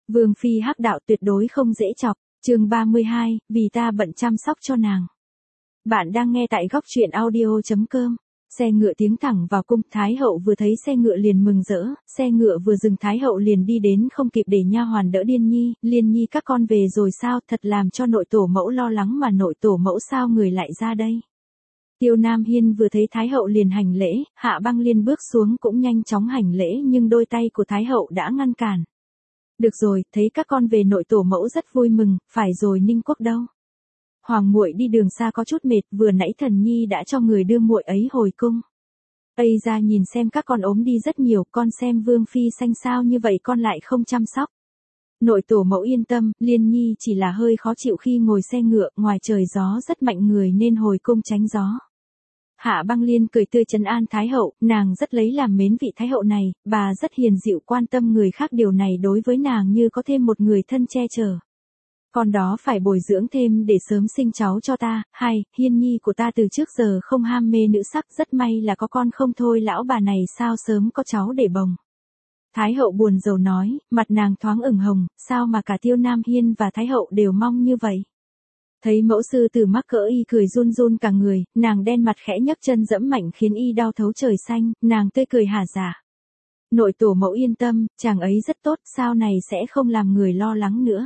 Vương phi hắc đạo tuyệt đối không dễ chọc. Chương 32, vì ta bận chăm sóc cho nàng. Bạn đang nghe tại góc truyện audio.com. Xe ngựa tiến thẳng vào cung, Thái hậu vừa thấy xe ngựa liền mừng rỡ, xe ngựa vừa dừng Thái hậu liền đi đến không kịp để nha hoàn đỡ Điên Nhi, Liên Nhi các con về rồi sao, thật làm cho nội tổ mẫu lo lắng mà nội tổ mẫu sao người lại ra đây. Tiêu Nam Hiên vừa thấy Thái hậu liền hành lễ, Hạ Băng Liên bước xuống cũng nhanh chóng hành lễ nhưng đôi tay của Thái hậu đã ngăn cản. Được rồi, thấy các con về nội tổ mẫu rất vui mừng, phải rồi Ninh Quốc đâu? Hoàng muội đi đường xa có chút mệt, vừa nãy Thần Nhi đã cho người đưa muội ấy hồi cung. Ây ra nhìn xem các con ốm đi rất nhiều, con xem Vương phi xanh sao như vậy con lại không chăm sóc. Nội tổ mẫu yên tâm, Liên Nhi chỉ là hơi khó chịu khi ngồi xe ngựa, ngoài trời gió rất mạnh người nên hồi cung tránh gió. Hạ Băng Liên cười tươi trấn an Thái hậu, nàng rất lấy làm mến vị Thái hậu này, bà rất hiền dịu quan tâm người khác, điều này đối với nàng như có thêm một người thân che chở. Con đó phải bồi dưỡng thêm để sớm sinh cháu cho ta, hay, Hiên Nhi của ta từ trước giờ không ham mê nữ sắc, rất may là có con không thôi lão bà này sao sớm có cháu để bồng. Thái hậu buồn rầu nói, mặt nàng thoáng ửng hồng, sao mà cả Tiêu Nam Hiên và Thái hậu đều mong như vậy. Thấy mẫu sư tử mắc cỡ y cười run run cả người, nàng đen mặt khẽ nhấc chân dẫm mạnh khiến y đau thấu trời xanh, nàng tươi cười hả dạ. Nội tổ mẫu yên tâm, chàng ấy rất tốt, sau này sẽ không làm người lo lắng nữa.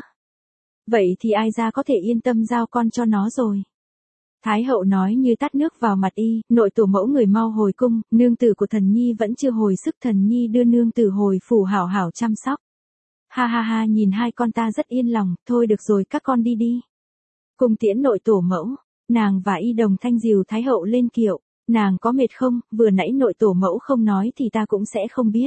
Vậy thì ai ra có thể yên tâm giao con cho nó rồi. Thái hậu nói như tát nước vào mặt y, nội tổ mẫu người mau hồi cung, nương tử của Thần Nhi vẫn chưa hồi sức, Thần Nhi đưa nương tử hồi phủ hảo hảo chăm sóc. Ha ha ha, nhìn hai con ta rất yên lòng, thôi được rồi các con đi đi. Cùng tiễn nội tổ mẫu, nàng và y đồng thanh dìu Thái hậu lên kiệu, nàng có mệt không, vừa nãy nội tổ mẫu không nói thì ta cũng sẽ không biết.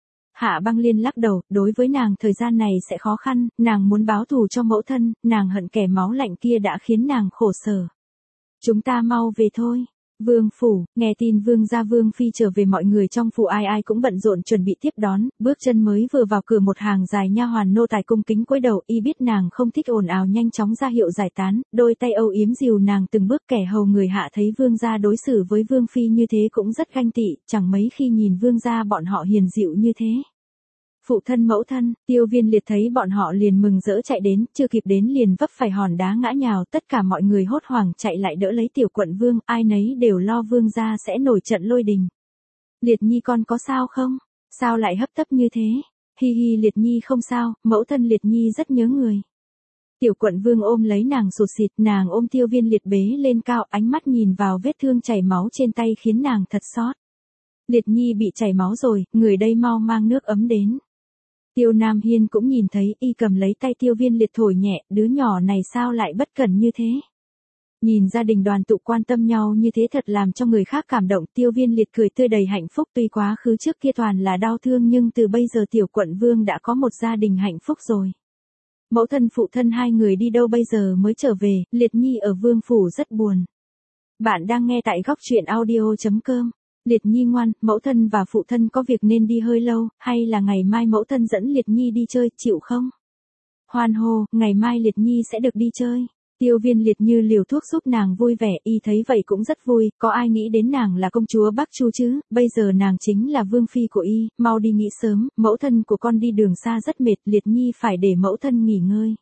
Hạ Băng Liên lắc đầu, đối với nàng thời gian này sẽ khó khăn, nàng muốn báo thù cho mẫu thân, nàng hận kẻ máu lạnh kia đã khiến nàng khổ sở. Chúng ta mau về thôi. Vương phủ, nghe tin vương gia vương phi trở về, mọi người trong phủ ai ai cũng bận rộn chuẩn bị tiếp đón, bước chân mới vừa vào cửa một hàng dài nha hoàn nô tài cung kính cúi đầu, y biết nàng không thích ồn ào nhanh chóng ra hiệu giải tán, đôi tay âu yếm dìu nàng từng bước, kẻ hầu người hạ thấy vương gia đối xử với vương phi như thế cũng rất ganh tị, chẳng mấy khi nhìn vương gia bọn họ hiền dịu như thế. Phụ thân mẫu thân, Tiêu Viên Liệt thấy bọn họ liền mừng rỡ chạy đến, chưa kịp đến liền vấp phải hòn đá ngã nhào, tất cả mọi người hốt hoảng chạy lại đỡ lấy tiểu quận vương, ai nấy đều lo vương gia sẽ nổi trận lôi đình. Liệt Nhi con có sao không? Sao lại hấp tấp như thế? Hi hi, Liệt Nhi không sao, mẫu thân Liệt Nhi rất nhớ người. Tiểu quận vương ôm lấy nàng sụt sịt, nàng ôm Tiêu Viên Liệt bế lên cao, ánh mắt nhìn vào vết thương chảy máu trên tay khiến nàng thật xót. Liệt Nhi bị chảy máu rồi, người đây mau mang nước ấm đến. Tiêu Nam Hiên cũng nhìn thấy, y cầm lấy tay Tiêu Viên Liệt thổi nhẹ, đứa nhỏ này sao lại bất cẩn như thế. Nhìn gia đình đoàn tụ quan tâm nhau như thế thật làm cho người khác cảm động, Tiêu Viên Liệt cười tươi đầy hạnh phúc, tuy quá khứ trước kia toàn là đau thương nhưng từ bây giờ tiểu quận vương đã có một gia đình hạnh phúc rồi. Mẫu thân phụ thân hai người đi đâu bây giờ mới trở về, Liệt Nhi ở vương phủ rất buồn. Bạn đang nghe tại góc truyện audio.com. Liệt Nhi ngoan, mẫu thân và phụ thân có việc nên đi hơi lâu, hay là ngày mai mẫu thân dẫn Liệt Nhi đi chơi, chịu không? Hoan hô, ngày mai Liệt Nhi sẽ được đi chơi. Tiêu Viên Liệt như liều thuốc giúp nàng vui vẻ, y thấy vậy cũng rất vui, có ai nghĩ đến nàng là công chúa Bắc Chu chứ, bây giờ nàng chính là vương phi của y, mau đi nghỉ sớm, mẫu thân của con đi đường xa rất mệt, Liệt Nhi phải để mẫu thân nghỉ ngơi.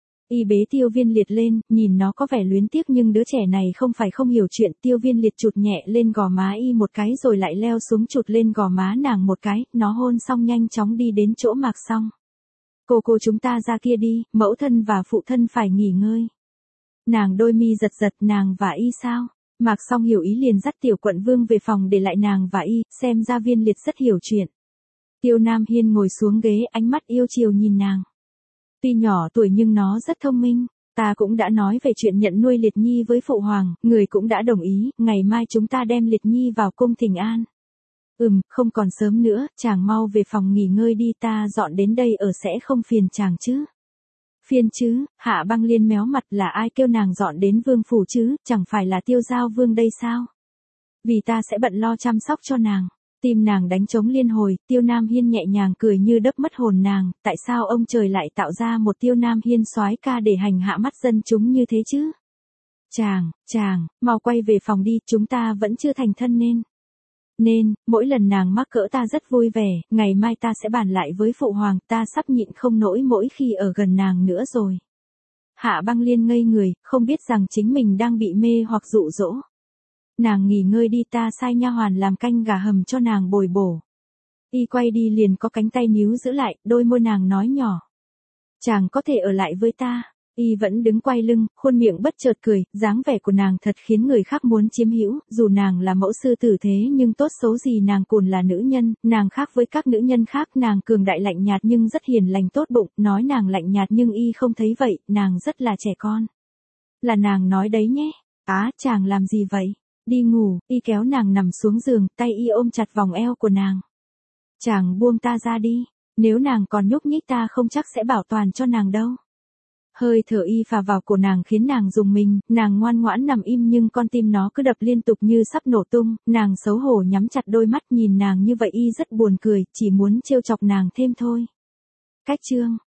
Y bế Tiêu Viên Liệt lên, nhìn nó có vẻ luyến tiếc nhưng đứa trẻ này không phải không hiểu chuyện, Tiêu Viên Liệt chụt nhẹ lên gò má y một cái rồi lại leo xuống chụt lên gò má nàng một cái, nó hôn xong nhanh chóng đi đến chỗ Mạc Song. Cô chúng ta ra kia đi, mẫu thân và phụ thân phải nghỉ ngơi. Nàng đôi mi giật giật, nàng và y sao? Mạc Song hiểu ý liền dắt tiểu quận vương về phòng để lại nàng và y, xem ra Viên Liệt rất hiểu chuyện. Tiêu Nam Hiên ngồi xuống ghế, ánh mắt yêu chiều nhìn nàng. Tuy nhỏ tuổi nhưng nó rất thông minh, ta cũng đã nói về chuyện nhận nuôi Liệt Nhi với phụ hoàng, người cũng đã đồng ý, ngày mai chúng ta đem Liệt Nhi vào cung thỉnh an. Không còn sớm nữa, chàng mau về phòng nghỉ ngơi đi, ta dọn đến đây ở sẽ không phiền chàng chứ. Phiền chứ, Hạ Băng Liên méo mặt, là ai kêu nàng dọn đến vương phủ chứ, chẳng phải là Tiêu Giao vương đây sao? Vì ta sẽ bận lo chăm sóc cho nàng. Tim nàng đánh trống liên hồi, Tiêu Nam Hiên nhẹ nhàng cười như đấp mất hồn nàng, tại sao ông trời lại tạo ra một Tiêu Nam Hiên soái ca để hành hạ mắt dân chúng như thế chứ? Chàng, mau quay về phòng đi, chúng ta vẫn chưa thành thân nên. Nên, mỗi lần nàng mắc cỡ ta rất vui vẻ, ngày mai ta sẽ bàn lại với phụ hoàng, ta sắp nhịn không nổi mỗi khi ở gần nàng nữa rồi. Hạ Băng Liên ngây người, không biết rằng chính mình đang bị mê hoặc dụ dỗ. Nàng nghỉ ngơi đi, ta sai nha hoàn làm canh gà hầm cho nàng bồi bổ. Y quay đi liền có cánh tay níu giữ lại, đôi môi nàng nói nhỏ. Chàng có thể ở lại với ta. Y vẫn đứng quay lưng, khuôn miệng bất chợt cười, dáng vẻ của nàng thật khiến người khác muốn chiếm hữu, dù nàng là mẫu sư tử thế nhưng tốt xấu gì nàng còn là nữ nhân, nàng khác với các nữ nhân khác, nàng cường đại lạnh nhạt nhưng rất hiền lành tốt bụng, nói nàng lạnh nhạt nhưng Y không thấy vậy, nàng rất là trẻ con. Là nàng nói đấy nhé. Á, chàng làm gì vậy? Đi ngủ. Y kéo nàng nằm xuống giường, tay Y ôm chặt vòng eo của nàng. Chàng buông ta ra đi, nếu nàng còn nhúc nhích ta không chắc sẽ bảo toàn cho nàng đâu. Hơi thở Y phả vào cổ nàng khiến nàng rùng mình, nàng ngoan ngoãn nằm im nhưng con tim nó cứ đập liên tục như sắp nổ tung, nàng xấu hổ nhắm chặt đôi mắt nhìn nàng như vậy Y rất buồn cười, chỉ muốn trêu chọc nàng thêm thôi. Cách chương